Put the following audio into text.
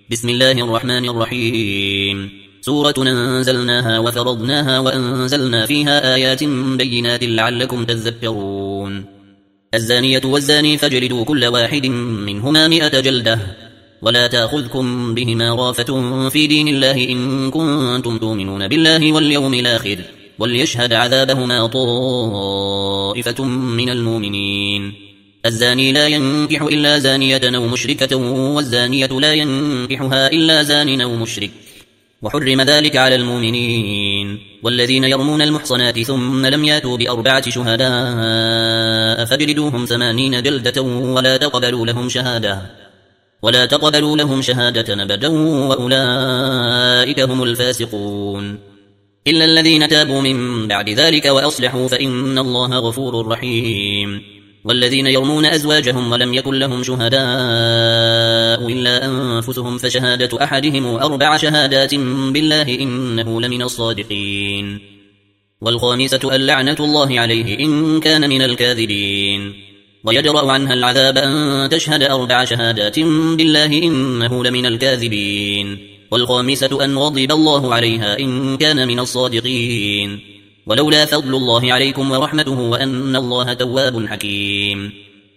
بسم الله الرحمن الرحيم. سورة أنزلناها وفرضناها وأنزلنا فيها آيات بينات لعلكم تذكرون. الزانية والزاني فاجلدوا كل واحد منهما 100 جلدة، ولا تأخذكم بهما رافة في دين الله إن كنتم تؤمنون بالله واليوم الآخر، وليشهد عذابهما طائفة من المؤمنين. الزاني لا ينكح إلا زانية أو مشركة، والزانية لا ينكحها إلا زان أو مشرك، وحرم ذلك على المؤمنين. والذين يرمون المحصنات ثم لم ياتوا ب4 شهداء فاجلدوهم 80 جلدة ولا تقبلوا لهم شهادة أبدا، وأولئك هم الفاسقون. إلا الذين تابوا من بعد ذلك وأصلحوا فإن الله غفور رحيم. والذين يرمون أزواجهم ولم يكن لهم شهداء إلا أنفسهم فشهادة أحدهم 4 شهادات بالله إنه لمن الصادقين. والخامسة اللعنة الله عليه إن كان من الكاذبين. ويجرأ عنها العذاب أن تشهد 4 شهادات بالله إنه لمن الكاذبين. والخامسة أن غضب الله عليها إن كان من الصادقين. ولولا فضل الله عليكم ورحمته وأن الله تواب حكيم.